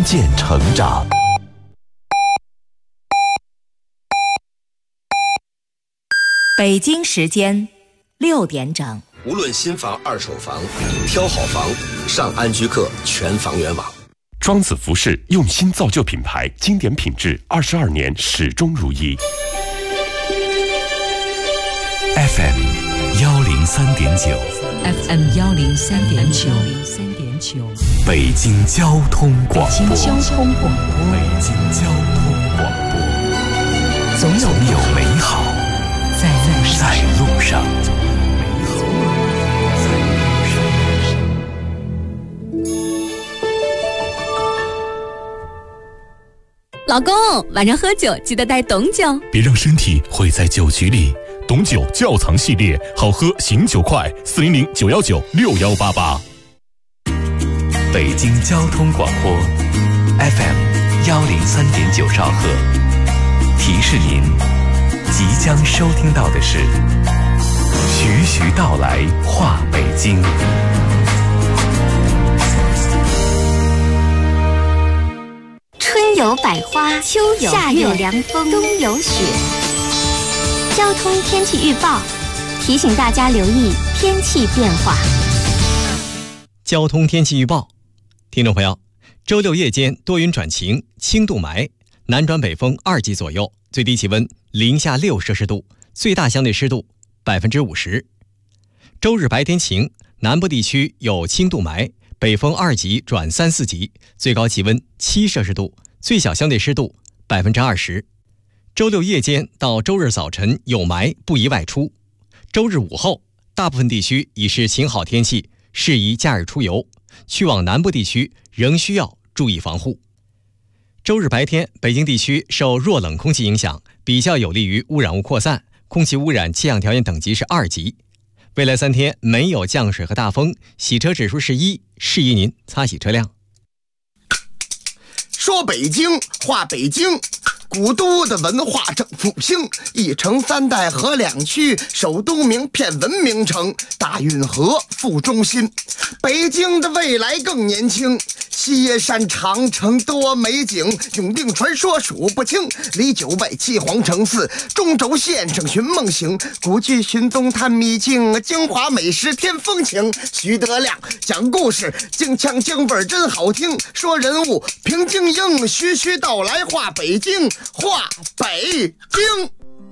键成长。 北京时间6点整。 无论新房、二手房，挑好房，上安居客全房源网。 庄子服饰用心造就品牌，经典品质22年始终如一。 FM 103.9 FM 103.9 北京交通广播。 北京交通广播。 北京交通广播。总有美好在路上。 老公，晚上喝酒记得带董酒， 别让身体毁在酒局里。董酒窖藏系列，好喝醒酒快，400-919-6188。 北京交通广播 FM 103.9兆赫，提示您，即将收听到的是徐徐道来话北京。 春有百花，秋有夏有凉风，冬有雪。交通天气预报提醒大家留意天气变化。 交通天气预报，听众朋友，周六夜间多云转晴，轻度霾，南转北风2级左右，最低气温零下6摄氏度，最大相对湿度50%。周日白天晴，南部地区有轻度霾，北风2级转3、4级，最高气温7摄氏度，最小相对湿度20%。周六夜间到周日早晨有霾，不宜外出。周日午后，大部分地区已是晴好天气，适宜假日出游。去往南部地区仍需要注意防护。周日白天，北京地区受弱冷空气影响，比较有利于污染物扩散，空气污染气象条件等级是2级。未来3天没有降水和大风，洗车指数是1，适宜您擦洗车辆。 说北京话北京，古都的文化正复兴，一城3代合2区，首都名片文明城，大运河副中心。北京的未来更年轻，西耶山长城多美景，永定传说数不清，离9拜7皇城寺，中轴线上寻梦行，古剧寻踪探秘境，京华美食添风情。徐德亮讲故事，京腔京味真好听，说人物平静应，徐徐道来话北京，话北京。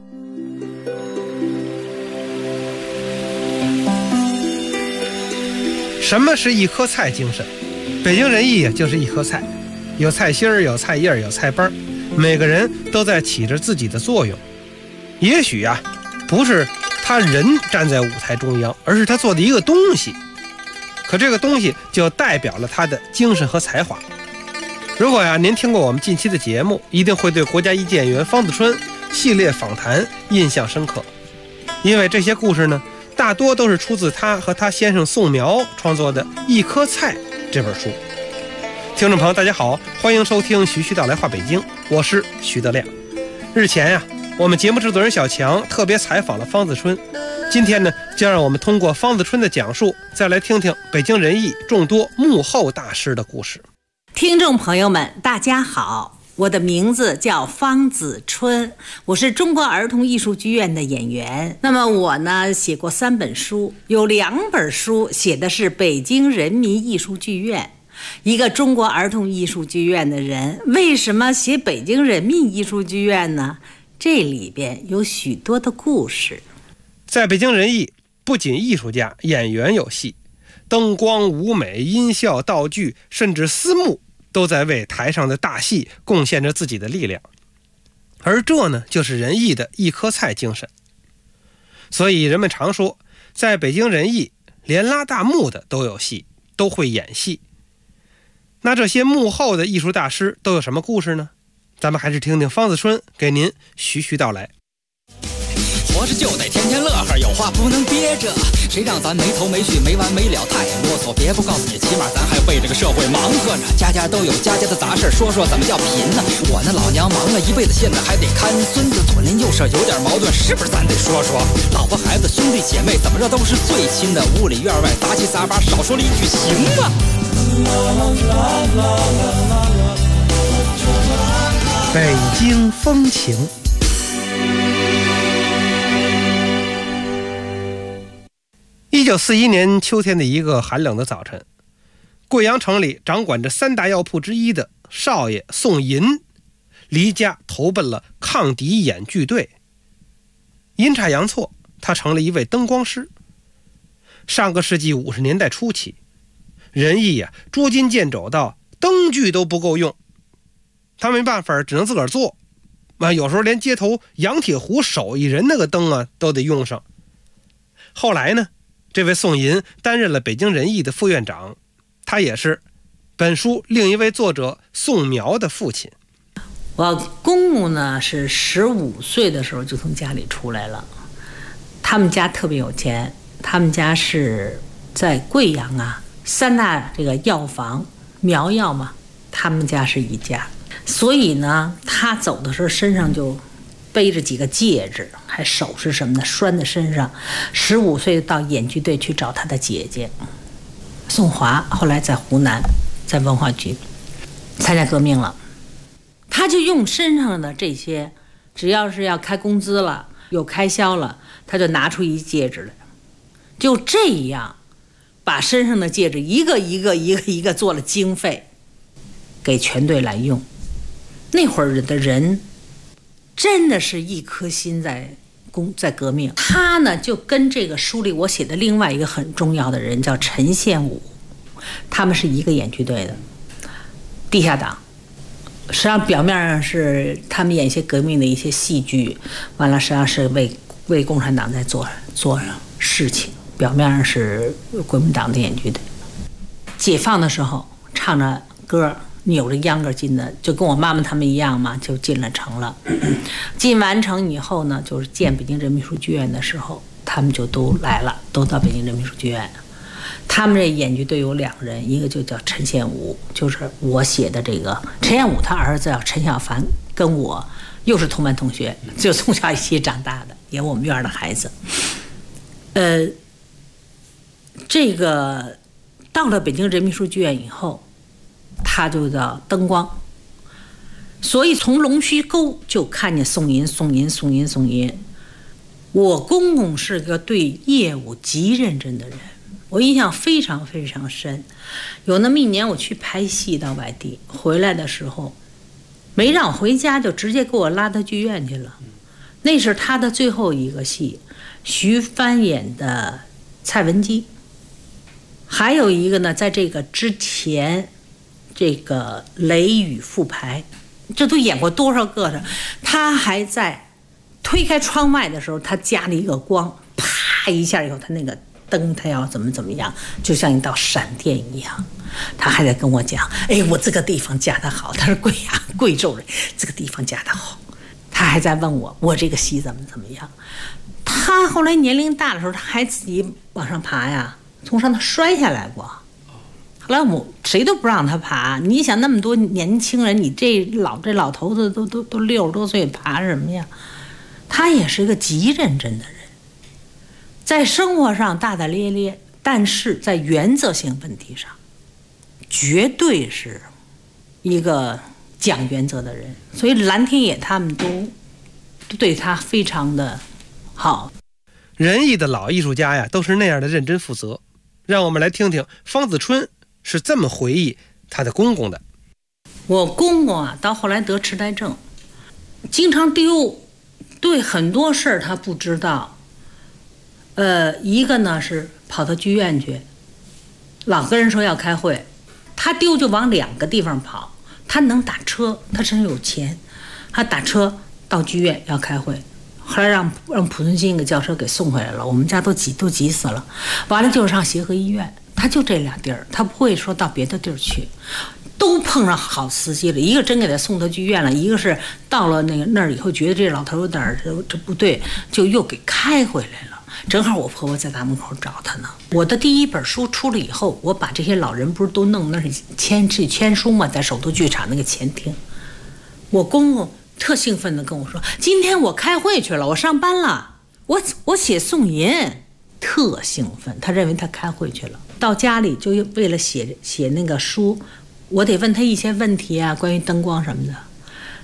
什么是一颗菜精神？北京人艺就是一颗菜，有菜心儿，有菜叶，有菜瓣，每个人都在起着自己的作用。也许不是他人站在舞台中央，而是他做的一个东西，可这个东西就代表了他的精神和才华。如果您听过我们近期的节目，一定会对国家一级演员方子春系列访谈印象深刻，因为这些故事呢，大多都是出自他和他先生宋苗创作的《一颗菜》这本书。听众朋友大家好，欢迎收听徐徐道来话北京，我是徐德亮。日前我们节目制作人小强特别采访了方子春，今天呢，就让我们通过方子春的讲述，再来听听北京人艺众多幕后大师的故事。 听众朋友们大家好，我的名字叫方子春，我是中国儿童艺术剧院的演员。那么我呢，写过3本书，有2本书写的是北京人民艺术剧院。一个中国儿童艺术剧院的人，为什么写北京人民艺术剧院呢？这里边有许多的故事。 在北京人艺，不仅艺术家、演员有戏，灯光、舞美、音效、道具，甚至私募都在为台上的大戏贡献着自己的力量。而这呢，就是人艺的一颗菜精神。所以人们常说，在北京人艺，连拉大幕的都有戏，都会演戏。那这些幕后的艺术大师都有什么故事呢？咱们还是听听方子春给您徐徐道来。 活着就得天天乐呵，有话不能憋着，谁让咱没头没绪没完没了太啰嗦。别不告诉你，起码咱还为这个社会忙活着，家家都有家家的杂事，说说怎么叫贫呢？我那老娘忙了一辈子，现在还得看孙子，左邻右舍有点矛盾，是不是咱得说说？老婆孩子兄弟姐妹怎么着都是最亲的，屋里院外杂七杂八，少说了一句行吗？ 北京风情。1941年秋天的一个寒冷的早晨，贵阳城里掌管着3大药铺之一的少爷宋银离家投奔了抗敌演剧队。阴差阳错，他成了一位灯光师。上个世纪50年代初期，人艺捉襟见肘到灯具都不够用，他没办法，只能自个儿做。有时候连街头杨铁湖手艺人那个灯都得用上。后来呢，这位宋银担任了北京人艺的副院长，他也是本书另一位作者宋苗的父亲。 我公公呢是15岁的时候就从家里出来了，他们家特别有钱，他们家是在贵阳3大这个药房苗药嘛，他们家是一家，所以呢他走的时候身上就背着几个戒指，还首饰什么的拴在身上。15岁到演剧队去找他的姐姐宋华，后来在湖南在文化局参加革命了。他就用身上的这些，只要是要开工资了有开销了，他就拿出一戒指来，就这样把身上的戒指一个一个做了经费给全队来用。那会儿的人真的是一颗心在革命。他呢就跟这个书里我写的另外一个很重要的人叫陈宪武，他们是一个演剧队的地下党。实际上表面上是他们演一些革命的一些戏剧，完了实际上是为共产党在做事情，表面上是国民党的演剧队。解放的时候唱着歌扭着秧歌进的，就跟我妈妈他们一样嘛，就进了城了。进完城以后呢，就是建北京人民书剧院的时候，他们就都来了，都到北京人民书剧院。他们这演剧队有2人，一个就叫陈宪武，就是我写的这个陈宪武，他儿子叫陈小凡，跟我又是同班同学，就从小一起长大的，也我们院的孩子。这个到了北京人民书剧院以后，他就叫灯光，所以从龙须沟就看见宋银。我公公是个对业务极认真的人，我印象非常非常深。有那么一年我去拍戏到外地，回来的时候没让我回家，就直接给我拉到剧院去了。那是他的最后一个戏，徐帆演的蔡文姬。还有一个呢，在这个之前，这个雷雨复排，这都演过多少个了。他还在推开窗外的时候，他加了一个光，啪一下以后，他那个灯他要怎么样，就像一道闪电一样。他还在跟我讲，我这个地方加得好，他是贵州人，这个地方加得好。他还在问我这个戏怎么样。他后来年龄大的时候，他还自己往上爬呀，从上头摔下来过。后来谁都不让他爬，你想那么多年轻人，你这老头子都60多岁，爬什么呀？他也是一个极认真的人，在生活上大大咧咧，但是在原则性问题上，绝对是一个讲原则的人。所以蓝天野他们都对他非常的好。 仁义的老艺术家都是那样的认真负责。让我们来听听方子春是这么回忆他的公公的。 我公公到后来得痴呆症，经常丢，对很多事儿他不知道。一个呢是跑到剧院去，老跟人说要开会，他丢就往2个地方跑。他能打车，他身上有钱，他打车到剧院要开会。后来让濮存昕给轿车给送回来了，我们家都急死了。完了就是上协和医院，他就这2地儿，他不会说到别的地儿去。都碰上好司机了，一个真给他送到剧院了，一个是到了那儿以后觉得这老头有点这不对，就又给开回来了。正好我婆婆在大门口找他呢。我的第1本书出了以后，我把这些老人不是都弄那儿签书嘛，在首都剧场那个前厅。我公公特兴奋地跟我说：“今天我开会去了，我上班了，我写宋银。”特兴奋，他认为他开会去了。到家里就为了写那个书，我得问他一些问题啊，关于灯光什么的。突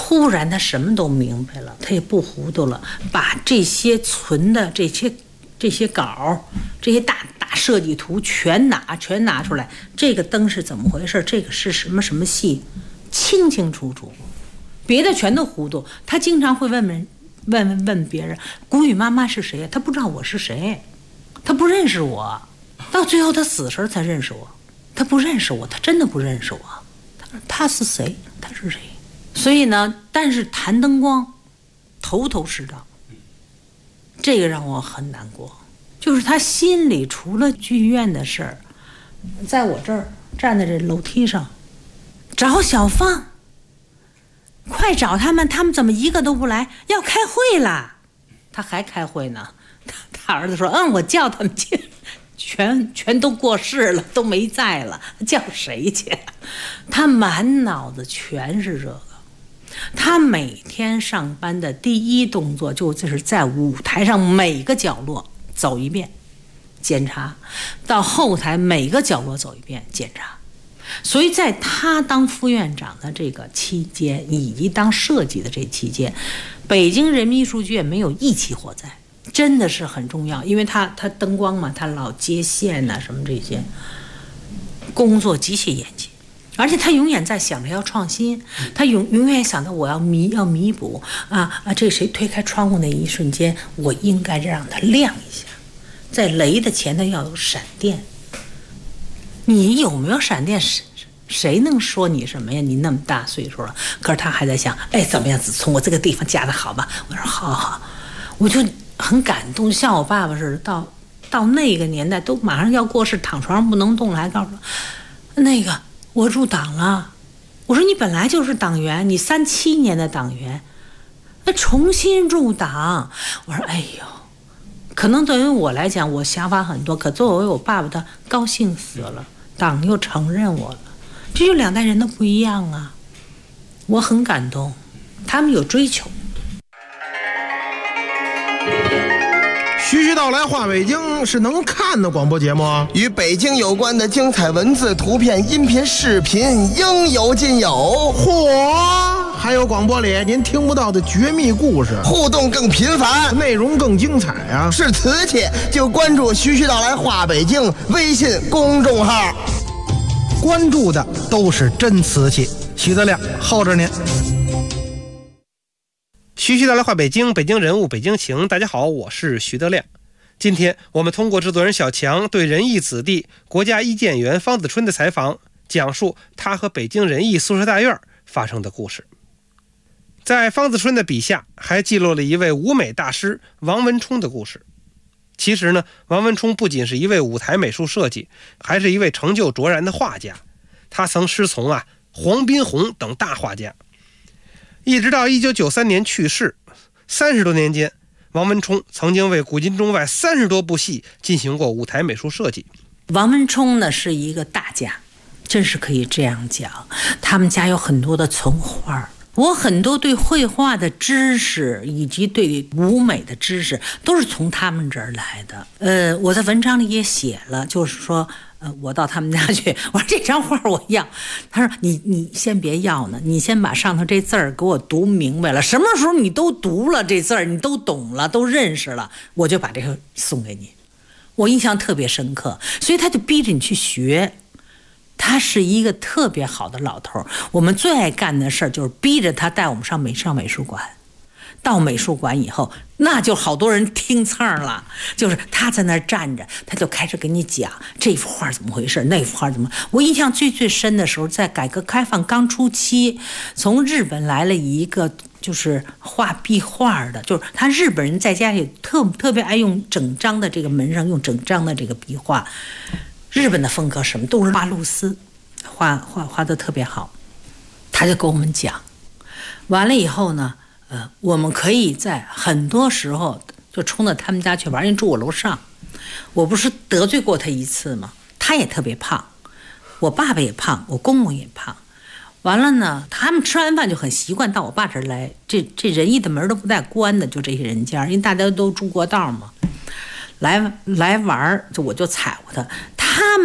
突然他什么都明白了，他也不糊涂了，把这些存的这些稿，这些大设计图全拿出来。这个灯是怎么回事？这个是什么戏？清清楚楚，别的全都糊涂。他经常会问别人，谷雨妈妈是谁呀？他不知道我是谁，他不认识我。到最后他死时才认识我，他不认识我，他真的不认识我。他说他是谁？他是谁？所以呢，但是谭灯光头头是道，这个让我很难过。就是他心里除了剧院的事儿，在我这儿站在这楼梯上找小芳，快找他们怎么一个都不来？要开会了，他还开会呢。他儿子说：“我叫他们去，全都过世了，都没在了，叫谁去？”他满脑子全是这个。他每天上班的第一动作就是在舞台上每个角落走一遍检查，到后台每个角落走一遍检查。所以在他当副院长的这个期间，以及当设计的这期间，北京人民艺术剧院没有一起火灾，真的是很重要。因为他灯光嘛，他老接线什么这些工作极其严谨，而且他永远在想着要创新，他永远想到我要弥补这谁推开窗户那一瞬间，我应该让它亮一下，在雷的前头要有闪电。你有没有闪电，谁能说你什么呀？你那么大岁数了，可是他还在想，怎么样子从我这个地方加的好吧？我说好，我就很感动，像我爸爸似的，到那个年代都马上要过世，躺床上不能动了，还告诉我那个我入党了。我说你本来就是党员，你37年的党员，那重新入党。我说可能对于我来讲，我想法很多，可作为我爸爸，他高兴死了，党又承认我了，这就两代人的不一样啊。我很感动，他们有追求。 徐徐道来话北京是能看的广播节目， 与北京有关的精彩文字、图片、音频、视频应有尽有。 嚯！还有广播里您听不到的绝密故事， 互动更频繁， 内容更精彩啊！ 是瓷器就关注徐徐道来话北京微信公众号， 关注的都是真瓷器。徐德亮候着您。 徐徐道来话北京，北京人物，北京情。大家好，我是徐德亮。今天我们通过制作人小强对仁义子弟国家一建员方子春的采访，讲述他和北京仁义宿舍大院发生的故事。在方子春的笔下，还记录了一位舞美大师王文冲的故事。其实呢，王文冲不仅是一位舞台美术设计，还是一位成就卓然的画家。他曾师从黄宾虹等大画家，一直到1993年去世。30多年间，王文冲曾经为古今中外30多部戏进行过舞台美术设计。 王文冲呢是一个大家，真是可以这样讲。他们家有很多的存画，我很多对绘画的知识以及对舞美的知识都是从他们这儿来的。我在文章里也写了，就是说我到他们家去，我说这张画我要。他说你先别要呢，你先把上头这字儿给我读明白了，什么时候你都读了这字儿，你都懂了，都认识了，我就把这个送给你。我印象特别深刻，所以他就逼着你去学。他是一个特别好的老头，我们最爱干的事儿就是逼着他带我们上美术馆。到美术馆以后，那就好多人听蹭了，就是他在那儿站着，他就开始跟你讲这幅画怎么回事，那幅画怎么。我印象最深的时候，在改革开放刚初期，从日本来了一个就是画壁画的，就是他日本人在家里特别爱用整张的这个门上用整张的这个壁画。日本的风格什么都是画露丝，画得特别好。他就跟我们讲，完了以后呢，我们可以在很多时候就冲到他们家去玩，因为住我楼上。我不是得罪过他一次吗？他也特别胖，我爸爸也胖，我公公也胖。完了呢，他们吃完饭就很习惯到我爸这儿来，这仁义的门都不带关的，就这些人家，因为大家都住过道嘛。来玩，就我就踩过他。他们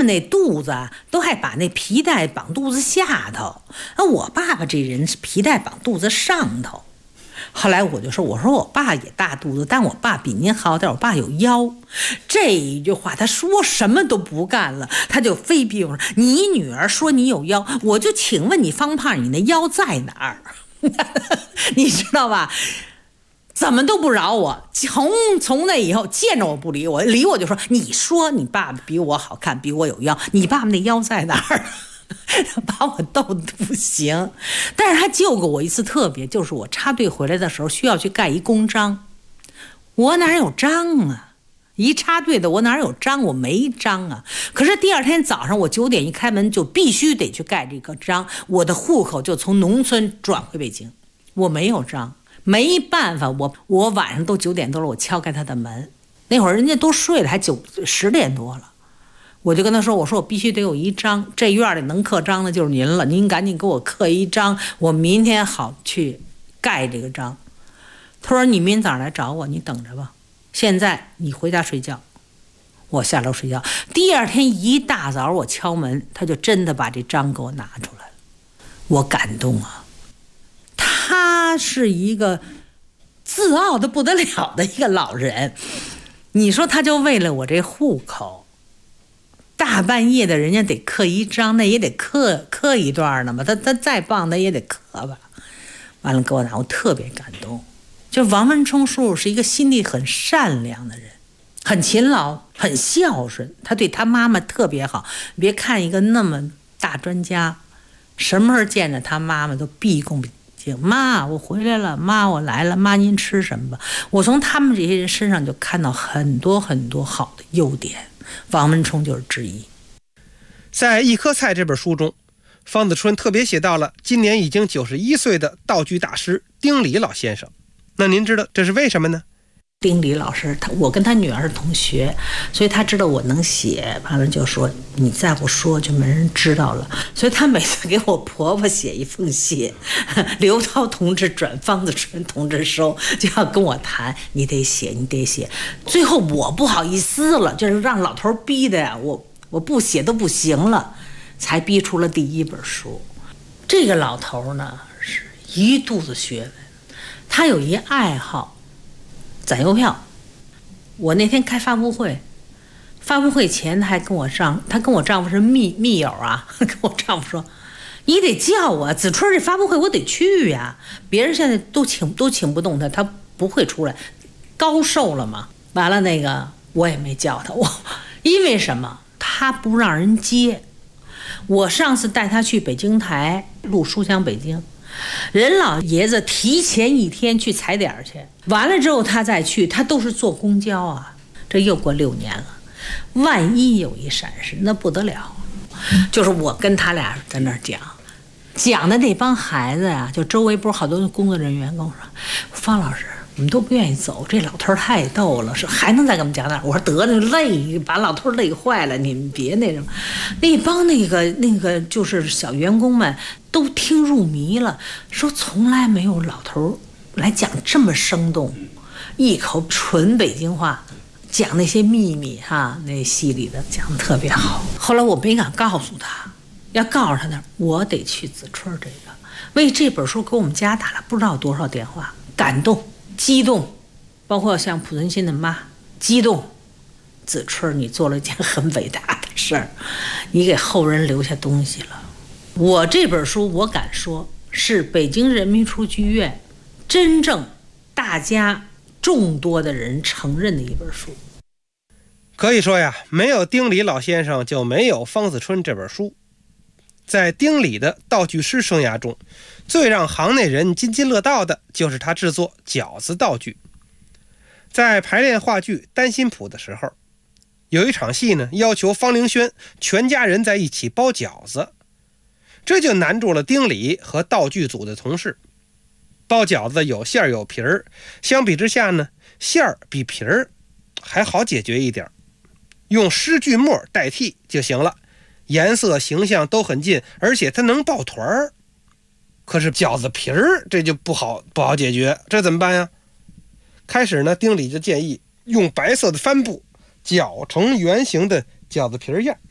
们那肚子啊，都还把那皮带绑肚子下头，我爸爸这人是皮带绑肚子上头。后来我就说，我爸也大肚子，但我爸比您好点，我爸有腰。这一句话他说什么都不干了，他就非逼我说，你女儿说你有腰，我就请问你方胖，你那腰在哪儿？你知道吧？怎么都不饶我。从那以后见着我不理我，理我就说，你说你爸爸比我好看，比我有腰，你爸爸那腰在哪儿？把我逗得不行。但是他救过我一次特别，就是我插队回来的时候需要去盖一公章，我哪有章啊？一插队的我哪有章？我没章啊。可是第二天早上我9点一开门就必须得去盖这个章，我的户口就从农村转回北京，我没有章，没办法，我晚上都9点多了，我敲开他的门，那会儿人家都睡了，还10点多了。我就跟他说，我说我必须得有一章，这院里能刻章的就是您了，您赶紧给我刻一章，我明天好去盖这个章。他说你明天早上来找我，你等着吧，现在你回家睡觉。我下楼睡觉，第二天一大早我敲门，他就真的把这章给我拿出来了，我感动啊。他是一个自傲的不得了的一个老人，你说他就为了我这户口，大半夜的人家得刻一章，那也得刻一段呢嘛，他再棒他也得刻吧。完了给我拿，我特别感动。就王文冲叔叔是一个心地很善良的人，很勤劳，很孝顺，他对他妈妈特别好。别看一个那么大专家，什么时候见着他妈妈都毕恭毕敬，妈我回来了，妈我来了，妈您吃什么吧。我从他们这些人身上就看到很多很多好的优点，王文冲就是之一。 在《一颗菜》这本书中，方子春特别写到了今年已经91岁的道具大师丁礼老先生。那您知道这是为什么呢？ 丁礼老师我跟他女儿是同学，所以他知道我能写，完了就说你再不说就没人知道了，所以他每次给我婆婆写一封信，刘涛同志转方子春同志收，就要跟我谈，你得写你得写。最后我不好意思了，就是让老头逼的呀，我不写都不行了，才逼出了第一本书。这个老头呢是一肚子学问，他有一爱好攒邮票。我那天开发布会前他还跟我他跟我丈夫是密友啊，跟我丈夫说你得叫我子春这发布会我得去呀，别人现在都请不动他，他不会出来，高寿了嘛。完了那个我也没叫他，因为什么？他不让人接。我上次带他去北京台录书香北京，人老爷子提前1天去踩点去，完了之后他再去，他都是坐公交啊。这又过6年了，万一有一闪失那不得了。就是我跟他俩在那儿讲的那帮孩子呀，就周围不是好多工作人员跟我说，方老师我们都不愿意走，这老头太逗了，说还能再给我们讲点。我说得了，累，把老头累坏了，你们别那什么。那帮那个就是小员工们都听入迷了，说从来没有老头来讲这么生动，一口纯北京话讲那些秘密哈，那戏里的讲的特别好。后来我没敢告诉他，要告诉他呢，我得去子春这个，为这本书给我们家打了不知道多少电话，感动激动，包括像濮存昕的妈激动，子春你做了一件很伟大的事儿，你给后人留下东西了。我这本书我敢说是北京人民书剧院真正大家众多的人承认的一本书。 可以说呀，没有丁礼老先生就没有方子春这本书。在丁礼的道具师生涯中，最让行内人津津乐道的就是他制作饺子道具。在排练话剧《单心谱》的时候，有一场戏呢，要求方凌轩全家人在一起包饺子，这就难住了丁礼和道具组的同事。包饺子有馅儿有皮儿，相比之下呢，馅儿比皮儿还好解决一点，用湿锯末代替就行了，颜色形象都很近，而且它能抱团儿。可是饺子皮儿这就不好解决，这怎么办呀？开始呢，丁礼就建议用白色的帆布绞成圆形的饺子皮儿样，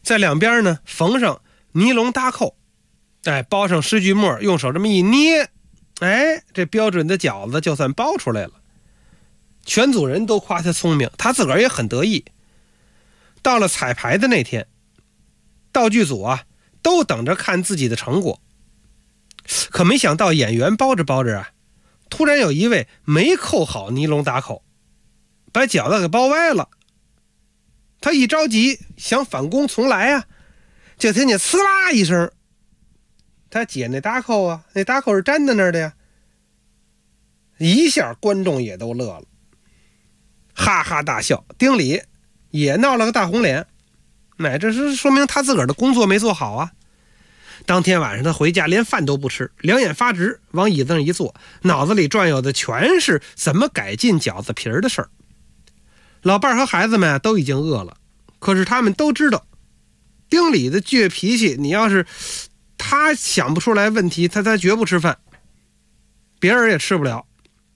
在两边呢缝上尼龙搭扣，包上湿锯末，用手这么一捏，这标准的饺子就算包出来了。全组人都夸他聪明，他自个儿也很得意。到了彩排的那天，道具组啊都等着看自己的成果，可没想到演员包着包着啊，突然有一位没扣好尼龙搭口，把饺子给包歪了。他一着急想反攻重来啊，就听见呲啦一声，他解那搭扣啊，那搭扣是粘在那儿的呀。一下观众也都乐了，哈哈大笑。丁理也闹了个大红脸，这是说明他自个儿的工作没做好啊。当天晚上他回家连饭都不吃，两眼发直，往椅子上一坐，脑子里转悠的全是怎么改进饺子皮儿的事儿。老伴儿和孩子们都已经饿了，可是他们都知道丁理的倔脾气，你要是他想不出来问题，他绝不吃饭，别人也吃不了。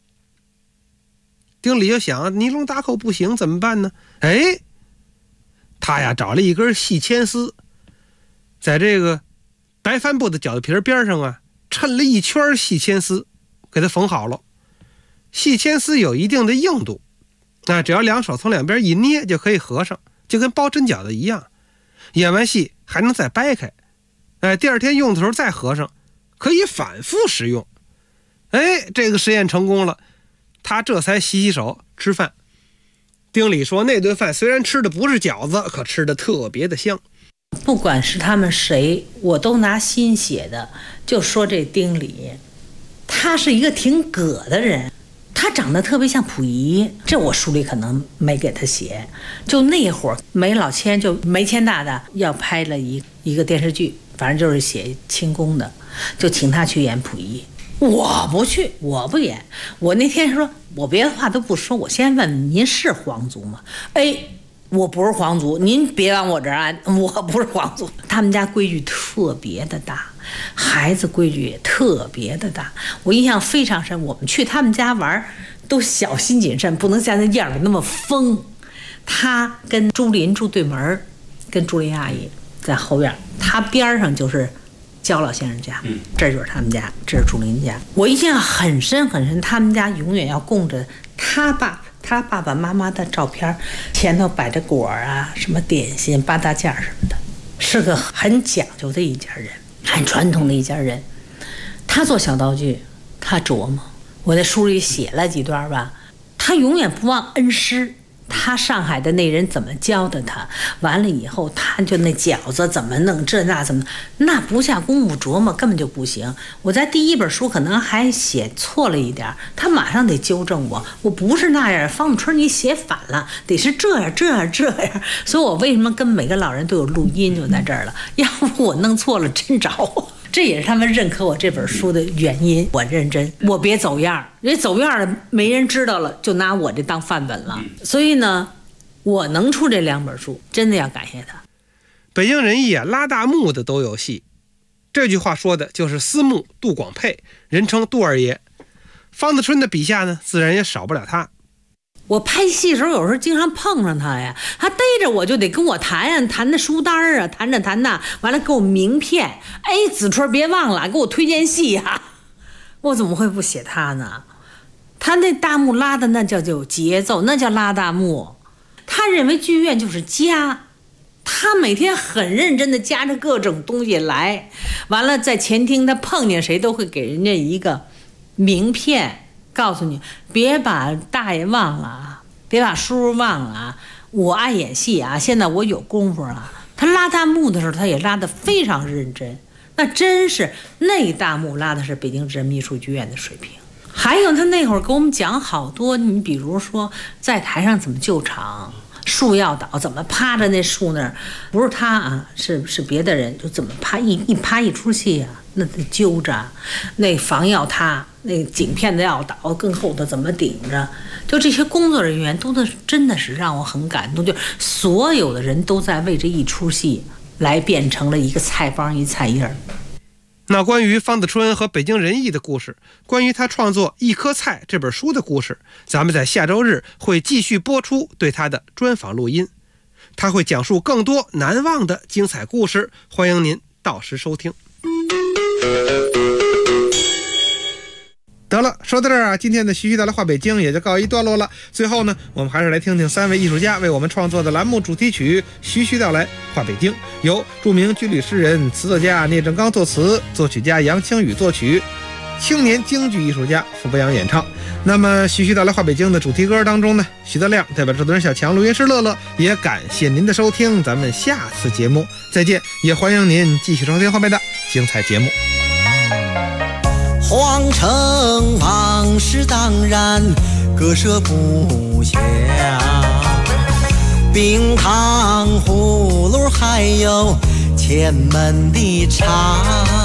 丁理就想，尼龙搭扣不行怎么办呢？他呀找了一根细铅丝，在这个白帆布的饺子皮边上啊抻了一圈细铅丝，给它缝好了。细铅丝有一定的硬度，只要两手从两边一捏就可以合上，就跟包真饺子一样。演完戏还能再掰开，第二天用的时候再合上，可以反复使用。这个实验成功了，他这才洗洗手吃饭。丁理说，那顿饭虽然吃的不是饺子，可吃的特别的香。 不管是他们谁，我都拿心写的。就说这丁理，他是一个挺葛的人，他长得特别像溥仪，这我书里可能没给他写。就那会儿梅老千就梅千大大要拍了一个电视剧，反正就是写清宫的，就请他去演溥仪。我不去，我不演。我那天说，我别的话都不说，我先问您是皇族吗？我不是皇族，您别往我这儿安，我不是皇族。他们家规矩特别的大，孩子规矩也特别的大。我印象非常深，我们去他们家玩都小心谨慎，不能像那样里那么疯。他跟朱琳住对门，跟朱琳阿姨在后院，他边上就是焦老先生家，这就是他们家，这是朱琳家。我印象很深很深，他们家永远要供着他爸爸妈妈的照片，前头摆着果啊，什么点心、八大件什么的，是个很讲究的一家人，很传统的一家人。他做小道具，他琢磨，我在书里写了几段吧，他永远不忘恩师。他上海的那人怎么教的他，完了以后他就那饺子怎么弄，这那怎么，那不下功夫琢磨根本就不行。我在第一本书可能还写错了一点，他马上得纠正我不是那样，方春你写反了，得是这样。所以我为什么跟每个老人都有录音就在这儿了，要不我弄错了真找我。这也是他们认可我这本书的原因，我认真，我别走样，人走样了没人知道了，就拿我这当范本了。所以呢，我能出这2本书，真的要感谢他。 北京人艺啊，拉大幕的都有戏，这句话说的就是司幕杜广沛，人称杜二爷。方子春的笔下呢，自然也少不了他。 我拍戏的时候，有时候经常碰上他呀，他逮着我就得跟我谈呀，谈那书单啊，谈那，完了给我名片，子春别忘了给我推荐戏呀，我怎么会不写他呢？他那大幕拉的那叫有节奏，那叫拉大幕。他认为剧院就是家，他每天很认真的夹着各种东西来，完了在前厅他碰见谁都会给人家一个名片，告诉你别把大爷忘了啊，别把叔叔忘了啊，我爱演戏啊，现在我有功夫了。他拉大幕的时候他也拉得非常认真，那真是那大幕拉的是北京人民艺术剧院的水平。还有他那会儿给我们讲好多，你比如说在台上怎么救场，树要倒怎么趴着那树那儿，不是他啊，是别的人，就怎么趴一趴一出戏啊，那得揪着，那房要塌，那景片子要倒，更厚的怎么顶着，就这些工作人员都真的是让我很感动，就所有的人都在为这一出戏来变成了一个菜帮一菜叶儿。 那关于方子春和北京人艺的故事，关于他创作《一颗菜》这本书的故事，咱们在下周日会继续播出对他的专访录音。 他会讲述更多难忘的精彩故事，欢迎您到时收听。得了，说到这儿啊，今天的徐徐道来话北京也就告一段落了。最后呢，我们还是来听听3位艺术家为我们创作的栏目主题曲《徐徐道来话北京》，由著名军旅诗人、词作家聂正刚作词，作曲家杨清宇作曲，青年京剧艺术家傅博洋演唱。那么徐徐道来话北京的主题歌当中呢，徐德亮代表制作人小强、录音师乐乐，也感谢您的收听，咱们下次节目再见，也欢迎您继续收听后面的精彩节目。 皇城往事当然割舍不下，冰糖葫芦还有前门的茶，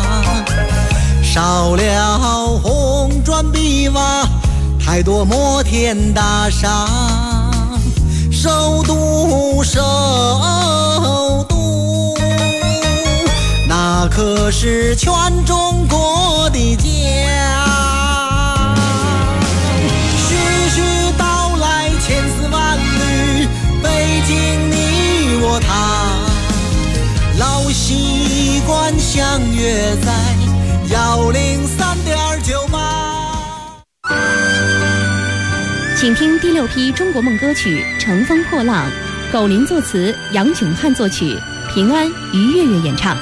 少了红砖碧瓦，太多摩天大厦，首都那可是全中国的家。徐徐道来千丝万缕，北京你我他，老习惯相约在103.98。 请听第6批中国梦歌曲《乘风破浪》，苟琳作词，杨炯汉作曲，平安、于月月演唱。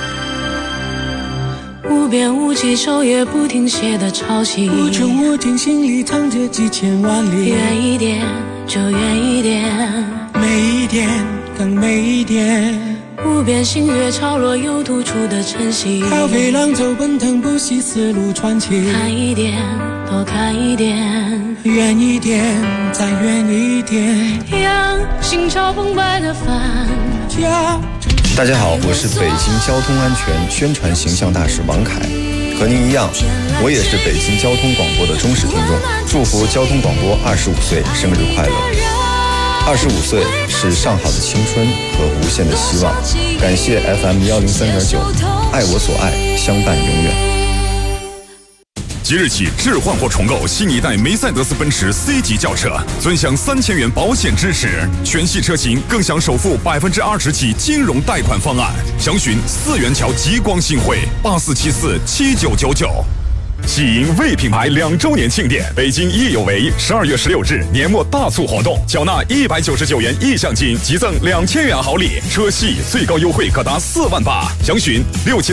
无边无际，手也不停歇的潮汐，无穷无尽，心里藏着几千万里。远一点就远一点，美一点更美一点。无边星月潮落，又吐出的晨曦。涛飞浪走，奔腾不息，丝路传奇。看一点，多看一点，远一点，再远一点。让心潮澎湃的帆家。 大家好，我是北京交通安全宣传形象大使王凯，和您一样，我也是北京交通广播的忠实听众，祝福交通广播25岁生日快乐！25岁是上好的青春和无限的希望，感谢 FM 103.9，爱我所爱，相伴永远。 即日起置换或重购新一代梅赛德斯奔驰 C 级轿车，尊享3000元保险支持，全系车型更享首付20%起金融贷款方案。详询4元桥极光新汇84747999。喜迎魏品牌2周年庆典，北京益友为12月16日年末大促活动，缴纳199元意向金，即赠2000元好礼，车系最高优惠可达4万8。详询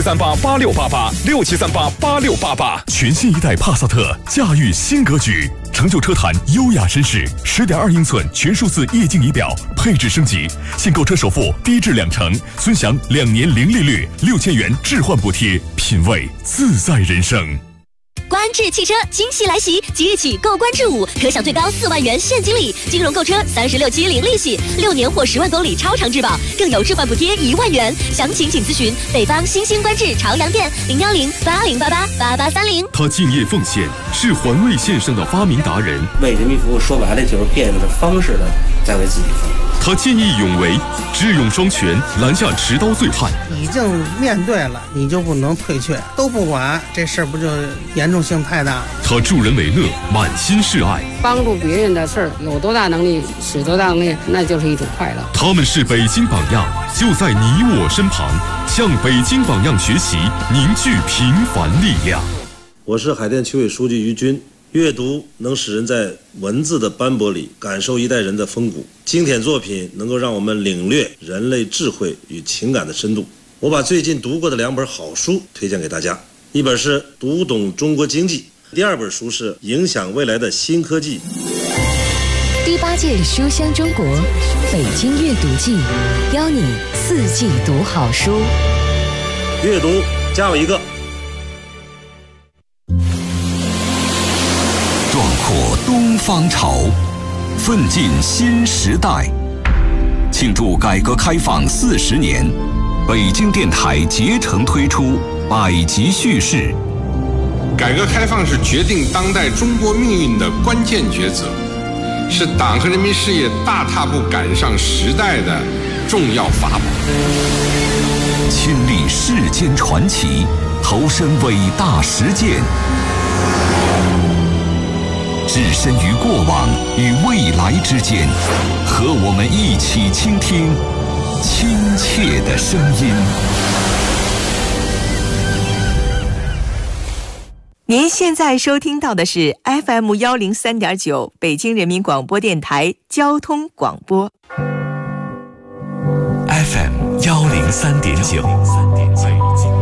67388688，67388688。 全新一代帕萨特驾驭新格局，成就车坛优雅绅士，10.2英寸全数字液晶仪表，配置升级，现购车首付低至20%，尊享2年零利率，6000元置换补贴，品味自在人生。 观致汽车惊喜来袭，即日起购观致5可享最高4万元现金礼，金融购车36期零利息，6年或10万公里超长质保，更有置换补贴1万元。详情请咨询北方新兴观致朝阳店01080888830。 他敬业奉献，是环卫线上的发明达人， 为人民服务说白了就是变着方式的在为自己服务。 他见义勇为，智勇双全，拦下持刀醉汉。 已经面对了，你就不能退却，都不管，这事儿不就严重性太大？ 他助人为乐，满心是爱， 帮助别人的事儿，有多大能力使多大能力，那就是一种快乐。 他们是北京榜样，就在你我身旁，向北京榜样学习，凝聚平凡力量。 我是海淀区委书记于军。阅读能使人在文字的斑驳里感受一代人的风骨，经典作品能够让我们领略人类智慧与情感的深度。我把最近读过的2本好书推荐给大家，一本是《读懂中国经济》，第2本书是《影响未来的新科技》。 第8届书香中国北京阅读季，邀你4季读好书。 阅读加我一个。 壮阔东方潮，奋进新时代。庆祝改革开放40年，北京电台竭诚推出百集叙事。 改革开放是决定当代中国命运的关键抉择，是党和人民事业大踏步赶上时代的重要法宝。 亲历世间传奇，投身伟大实践。 置身于过往与未来之间，和我们一起倾听亲切的声音。 您现在收听到的是 FM 103.9北京人民广播电台交通广播。 FM 103.9。